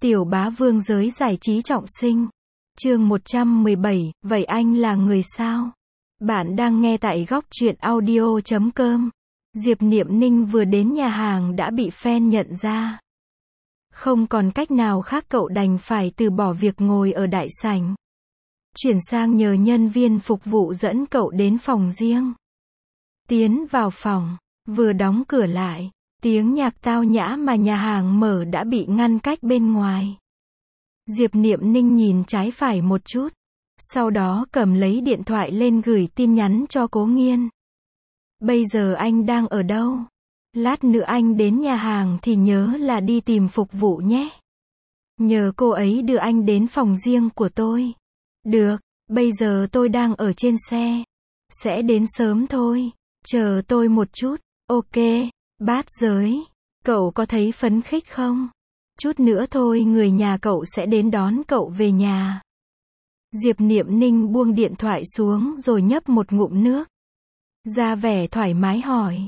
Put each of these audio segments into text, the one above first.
Tiểu bá vương giới giải trí trọng sinh. Chương 117, vậy anh là người sao? Bạn đang nghe tại góc truyện audio.com. Diệp Niệm Ninh vừa đến nhà hàng đã bị fan nhận ra. Không còn cách nào khác, cậu đành phải từ bỏ việc ngồi ở đại sảnh. Chuyển sang nhờ nhân viên phục vụ dẫn cậu đến phòng riêng. Tiến vào phòng, vừa đóng cửa lại, tiếng nhạc tao nhã mà nhà hàng mở đã bị ngăn cách bên ngoài. Diệp Niệm Ninh nhìn trái phải một chút, sau đó cầm lấy điện thoại lên gửi tin nhắn cho Cố Nghiên. Bây giờ anh đang ở đâu? Lát nữa anh đến nhà hàng thì nhớ là đi tìm phục vụ nhé. Nhờ cô ấy đưa anh đến phòng riêng của tôi. Được, bây giờ tôi đang ở trên xe. Sẽ đến sớm thôi. Chờ tôi một chút. Ok, bát giới. Cậu có thấy phấn khích không? Chút nữa thôi người nhà cậu sẽ đến đón cậu về nhà. Diệp Niệm Ninh buông điện thoại xuống rồi nhấp một ngụm nước. Ra vẻ thoải mái hỏi.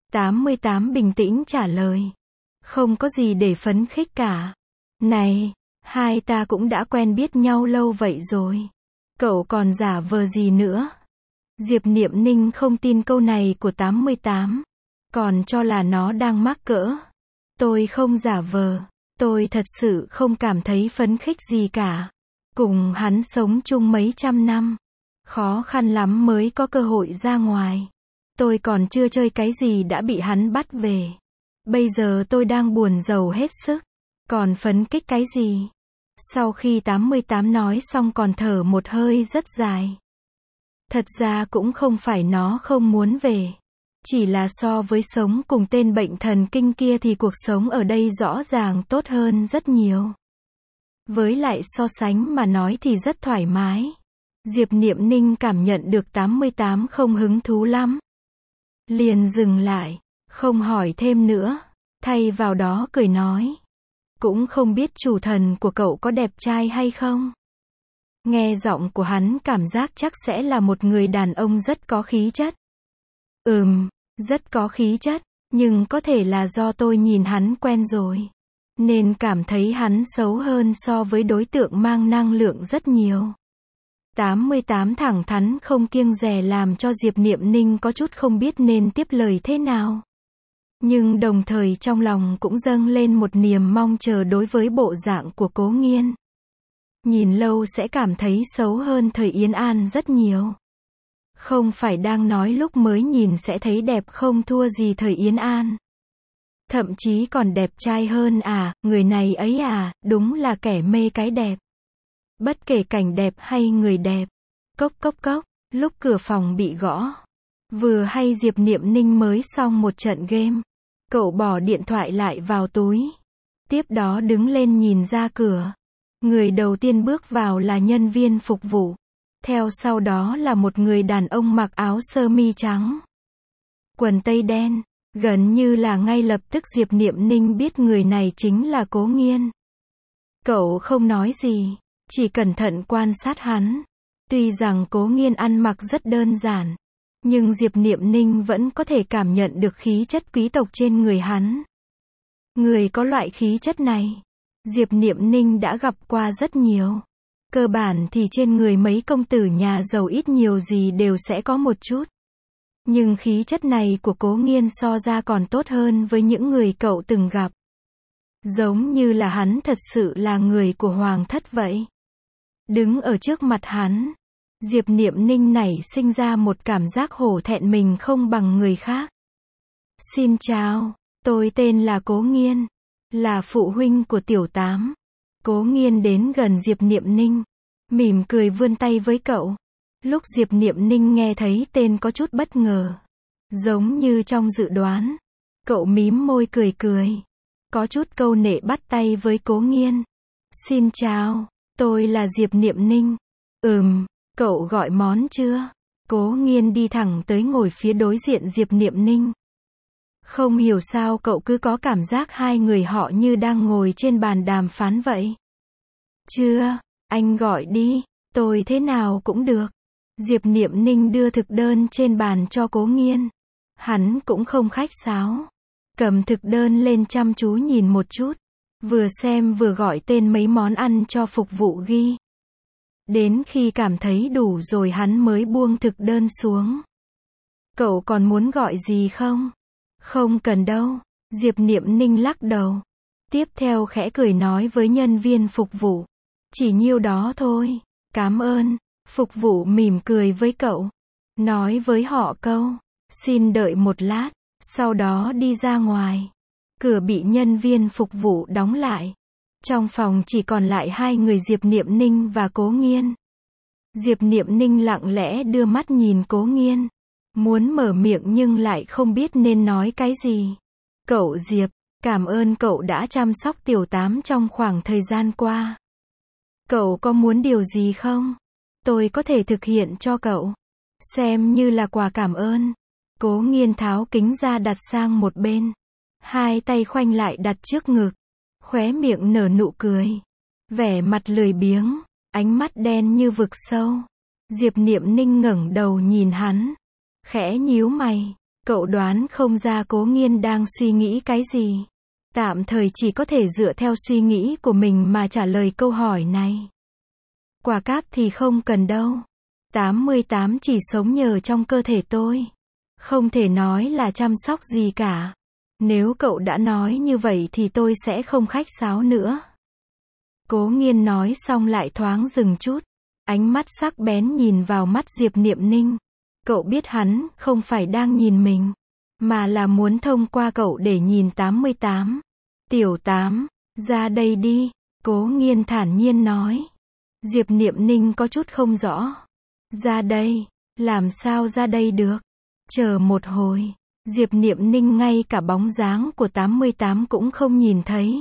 88 bình tĩnh trả lời. Không có gì để phấn khích cả. Này, hai ta cũng đã quen biết nhau lâu vậy rồi. Cậu còn giả vờ gì nữa? Diệp Niệm Ninh không tin câu này của 88. Còn cho là nó đang mắc cỡ. Tôi không giả vờ. Tôi thật sự không cảm thấy phấn khích gì cả. Cùng hắn sống chung mấy trăm năm. Khó khăn lắm mới có cơ hội ra ngoài. Tôi còn chưa chơi cái gì đã bị hắn bắt về. Bây giờ tôi đang buồn rầu hết sức. Còn phấn khích cái gì? Sau khi 88 nói xong còn thở một hơi rất dài. Thật ra cũng không phải nó không muốn về. Chỉ là so với sống cùng tên bệnh thần kinh kia thì cuộc sống ở đây rõ ràng tốt hơn rất nhiều. Với lại so sánh mà nói thì rất thoải mái. Diệp Niệm Ninh cảm nhận được 88 không hứng thú lắm. Liền dừng lại, không hỏi thêm nữa. Thay vào đó cười nói. Cũng không biết chủ thần của cậu có đẹp trai hay không? Nghe giọng của hắn cảm giác chắc sẽ là một người đàn ông rất có khí chất. Rất có khí chất, nhưng có thể là do tôi nhìn hắn quen rồi. Nên cảm thấy hắn xấu hơn so với đối tượng mang năng lượng rất nhiều. 88 thẳng thắn không kiêng dè làm cho Diệp Niệm Ninh có chút không biết nên tiếp lời thế nào. Nhưng đồng thời trong lòng cũng dâng lên một niềm mong chờ đối với bộ dạng của Cố Nghiên. Nhìn lâu sẽ cảm thấy xấu hơn thời Yến An rất nhiều. Không phải đang nói lúc mới nhìn sẽ thấy đẹp không thua gì thời Yến An. Thậm chí còn đẹp trai hơn à, người này ấy à, đúng là kẻ mê cái đẹp. Bất kể cảnh đẹp hay người đẹp. Cốc cốc cốc, lúc cửa phòng bị gõ. Vừa hay Diệp Niệm Ninh mới xong một trận game. Cậu bỏ điện thoại lại vào túi. Tiếp đó đứng lên nhìn ra cửa. Người đầu tiên bước vào là nhân viên phục vụ. Theo sau đó là một người đàn ông mặc áo sơ mi trắng. Quần tây đen. Gần như là ngay lập tức Diệp Niệm Ninh biết người này chính là Cố Nghiên. Cậu không nói gì, chỉ cẩn thận quan sát hắn. Tuy rằng Cố Nghiên ăn mặc rất đơn giản, nhưng Diệp Niệm Ninh vẫn có thể cảm nhận được khí chất quý tộc trên người hắn. Người có loại khí chất này, Diệp Niệm Ninh đã gặp qua rất nhiều. Cơ bản thì trên người mấy công tử nhà giàu ít nhiều gì đều sẽ có một chút. Nhưng khí chất này của Cố Nghiên so ra còn tốt hơn với những người cậu từng gặp. Giống như là hắn thật sự là người của hoàng thất vậy. Đứng ở trước mặt hắn, Diệp Niệm Ninh nảy sinh ra một cảm giác hổ thẹn mình không bằng người khác. Xin chào, tôi tên là Cố Nghiên, là phụ huynh của Tiểu Tám. Cố Nghiên đến gần Diệp Niệm Ninh, mỉm cười vươn tay với cậu. Lúc Diệp Niệm Ninh nghe thấy tên có chút bất ngờ. Giống như trong dự đoán. Cậu mím môi cười cười. Có chút câu nệ bắt tay với Cố Nghiên. Xin chào, tôi là Diệp Niệm Ninh. Cậu gọi món chưa? Cố Nghiên đi thẳng tới ngồi phía đối diện Diệp Niệm Ninh. Không hiểu sao cậu cứ có cảm giác hai người họ như đang ngồi trên bàn đàm phán vậy. Chưa, anh gọi đi, tôi thế nào cũng được. Diệp Niệm Ninh đưa thực đơn trên bàn cho Cố Nghiên. Hắn cũng không khách sáo. Cầm thực đơn lên chăm chú nhìn một chút. Vừa xem vừa gọi tên mấy món ăn cho phục vụ ghi. Đến khi cảm thấy đủ rồi hắn mới buông thực đơn xuống. Cậu còn muốn gọi gì không? Không cần đâu. Diệp Niệm Ninh lắc đầu. Tiếp theo khẽ cười nói với nhân viên phục vụ. Chỉ nhiêu đó thôi. Cảm ơn. Phục vụ mỉm cười với cậu. Nói với họ câu. Xin đợi một lát. Sau đó đi ra ngoài. Cửa bị nhân viên phục vụ đóng lại. Trong phòng chỉ còn lại hai người Diệp Niệm Ninh và Cố Nghiên. Diệp Niệm Ninh lặng lẽ đưa mắt nhìn Cố Nghiên. Muốn mở miệng nhưng lại không biết nên nói cái gì. Cậu Diệp, cảm ơn cậu đã chăm sóc Tiểu Tám trong khoảng thời gian qua. Cậu có muốn điều gì không? Tôi có thể thực hiện cho cậu. Xem như là quà cảm ơn. Cố Nghiên tháo kính ra đặt sang một bên. Hai tay khoanh lại đặt trước ngực. Khóe miệng nở nụ cười. Vẻ mặt lười biếng. Ánh mắt đen như vực sâu. Diệp Niệm Ninh ngẩng đầu nhìn hắn. Khẽ nhíu mày. Cậu đoán không ra Cố Nghiên đang suy nghĩ cái gì. Tạm thời chỉ có thể dựa theo suy nghĩ của mình mà trả lời câu hỏi này. Quả cáp thì không cần đâu. 88 chỉ sống nhờ trong cơ thể tôi. Không thể nói là chăm sóc gì cả. Nếu cậu đã nói như vậy thì tôi sẽ không khách sáo nữa. Cố Nghiên nói xong lại thoáng dừng chút. Ánh mắt sắc bén nhìn vào mắt Diệp Niệm Ninh. Cậu biết hắn không phải đang nhìn mình, mà là muốn thông qua cậu để nhìn 88. Tiểu Tám, ra đây đi. Cố Nghiên thản nhiên nói. Diệp Niệm Ninh có chút không rõ. Ra đây? Làm sao ra đây được? Chờ một hồi. Diệp Niệm Ninh ngay cả bóng dáng của 88 cũng không nhìn thấy.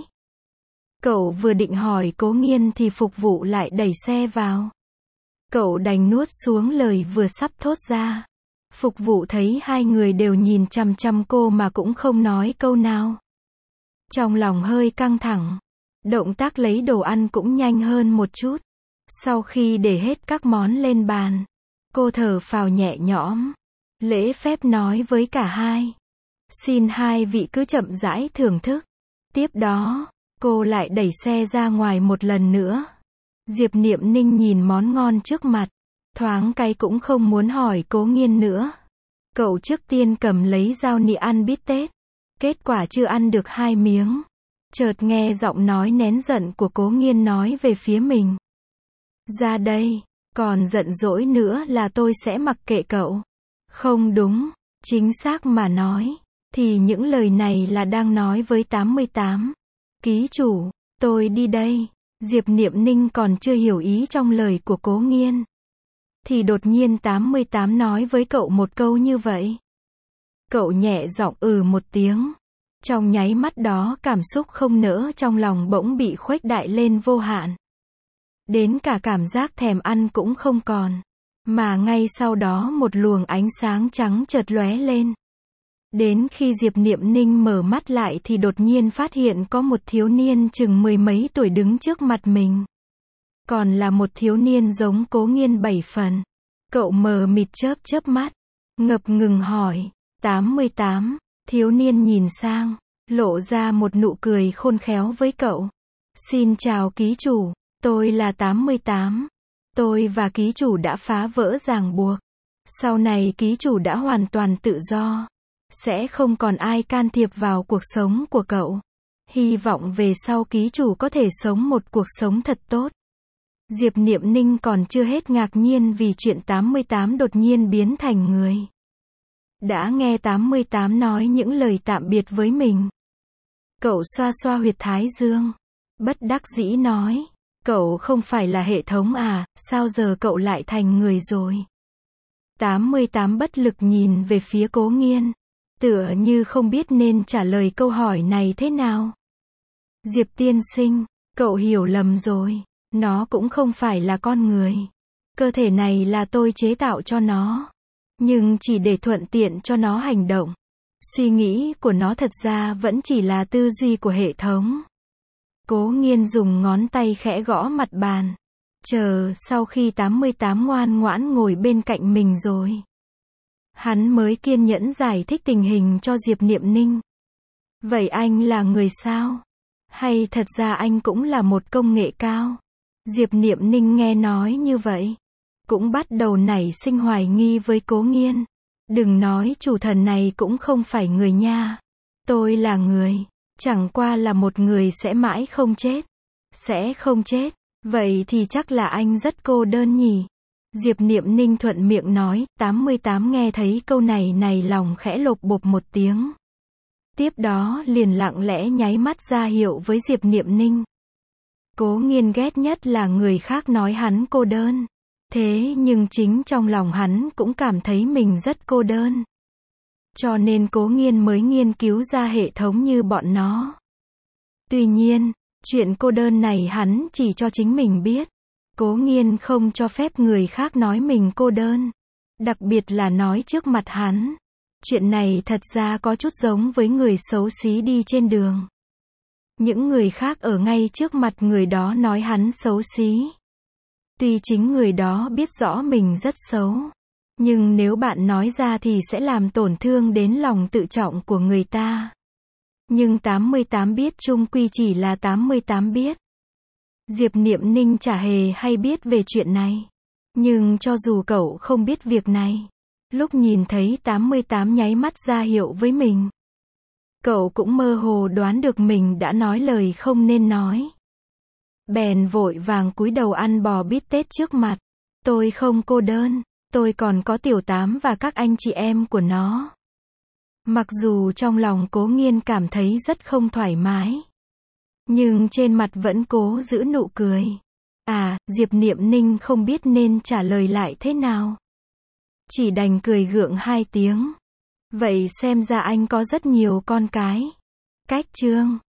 Cậu vừa định hỏi Cố Nghiên thì phục vụ lại đẩy xe vào. Cậu đành nuốt xuống lời vừa sắp thốt ra. Phục vụ thấy hai người đều nhìn chằm chằm cô mà cũng không nói câu nào. Trong lòng hơi căng thẳng. Động tác lấy đồ ăn cũng nhanh hơn một chút. Sau khi để hết các món lên bàn, cô thở phào nhẹ nhõm. Lễ phép nói với cả hai. Xin hai vị cứ chậm rãi thưởng thức. Tiếp đó, cô lại đẩy xe ra ngoài một lần nữa. Diệp Niệm Ninh nhìn món ngon trước mặt. Thoáng cái cũng không muốn hỏi Cố Nghiên nữa. Cậu trước tiên cầm lấy dao nĩa ăn bít tết. Kết quả chưa ăn được 2 miếng. Chợt nghe giọng nói nén giận của Cố Nghiên nói về phía mình. Ra đây, còn giận dỗi nữa là tôi sẽ mặc kệ cậu. Không đúng, chính xác mà nói, thì những lời này là đang nói với 88. Ký chủ, tôi đi đây. Diệp Niệm Ninh còn chưa hiểu ý trong lời của Cố Nghiên. Thì đột nhiên 88 nói với cậu một câu như vậy. Cậu nhẹ giọng một tiếng. Trong nháy mắt đó cảm xúc không nỡ trong lòng bỗng bị khuếch đại lên vô hạn. Đến cả cảm giác thèm ăn cũng không còn. Mà ngay sau đó một luồng ánh sáng trắng chợt lóe lên. Đến khi Diệp Niệm Ninh mở mắt lại thì đột nhiên phát hiện có một thiếu niên chừng 10 mấy tuổi đứng trước mặt mình. Còn là một thiếu niên giống Cố Nghiên 7 phần. Cậu mờ mịt chớp mắt. Ngập ngừng hỏi. 88. Thiếu niên nhìn sang. Lộ ra một nụ cười khôn khéo với cậu. Xin chào ký chủ. Tôi là 88. Tôi và ký chủ đã phá vỡ ràng buộc. Sau này ký chủ đã hoàn toàn tự do. Sẽ không còn ai can thiệp vào cuộc sống của cậu. Hy vọng về sau ký chủ có thể sống một cuộc sống thật tốt. Diệp Niệm Ninh còn chưa hết ngạc nhiên vì chuyện 88 đột nhiên biến thành người. Đã nghe 88 nói những lời tạm biệt với mình. Cậu xoa xoa huyệt thái dương. Bất đắc dĩ nói. Cậu không phải là hệ thống à, sao giờ cậu lại thành người rồi? 88 bất lực nhìn về phía Cố Nghiên. Tựa như không biết nên trả lời câu hỏi này thế nào. Diệp tiên sinh, cậu hiểu lầm rồi. Nó cũng không phải là con người. Cơ thể này là tôi chế tạo cho nó. Nhưng chỉ để thuận tiện cho nó hành động. Suy nghĩ của nó thật ra vẫn chỉ là tư duy của hệ thống. Cố Nghiên dùng ngón tay khẽ gõ mặt bàn. Chờ sau khi 88 ngoan ngoãn ngồi bên cạnh mình rồi. Hắn mới kiên nhẫn giải thích tình hình cho Diệp Niệm Ninh. Vậy anh là người sao? Hay thật ra anh cũng là một công nghệ cao? Diệp Niệm Ninh nghe nói như vậy, cũng bắt đầu nảy sinh hoài nghi với Cố Nghiên. Đừng nói chủ thần này cũng không phải người nha. Tôi là người, chẳng qua là một người sẽ mãi không chết. Sẽ không chết, vậy thì chắc là anh rất cô đơn nhỉ? Diệp Niệm Ninh thuận miệng nói, 88 nghe thấy câu này lòng khẽ lột bột một tiếng. Tiếp đó liền lặng lẽ nháy mắt ra hiệu với Diệp Niệm Ninh. Cố Nghiên ghét nhất là người khác nói hắn cô đơn. Thế nhưng chính trong lòng hắn cũng cảm thấy mình rất cô đơn. Cho nên Cố Nghiên mới nghiên cứu ra hệ thống như bọn nó. Tuy nhiên, chuyện cô đơn này hắn chỉ cho chính mình biết. Cố Nghiên không cho phép người khác nói mình cô đơn. Đặc biệt là nói trước mặt hắn. Chuyện này thật ra có chút giống với người xấu xí đi trên đường. Những người khác ở ngay trước mặt người đó nói hắn xấu xí. Tuy chính người đó biết rõ mình rất xấu. Nhưng nếu bạn nói ra thì sẽ làm tổn thương đến lòng tự trọng của người ta. Nhưng 88 biết chung quy chỉ là 88 biết. Diệp Niệm Ninh chả hề hay biết về chuyện này. Nhưng cho dù cậu không biết việc này, lúc nhìn thấy 88 nháy mắt ra hiệu với mình, cậu cũng mơ hồ đoán được mình đã nói lời không nên nói. Bèn vội vàng cúi đầu ăn bò bít tết trước mặt. Tôi không cô đơn, tôi còn có Tiểu Tám và các anh chị em của nó. Mặc dù trong lòng Cố Nghiên cảm thấy rất không thoải mái, nhưng trên mặt vẫn cố giữ nụ cười. Diệp Niệm Ninh không biết nên trả lời lại thế nào. Chỉ đành cười gượng 2 tiếng. Vậy xem ra anh có rất nhiều con cái. Cách chương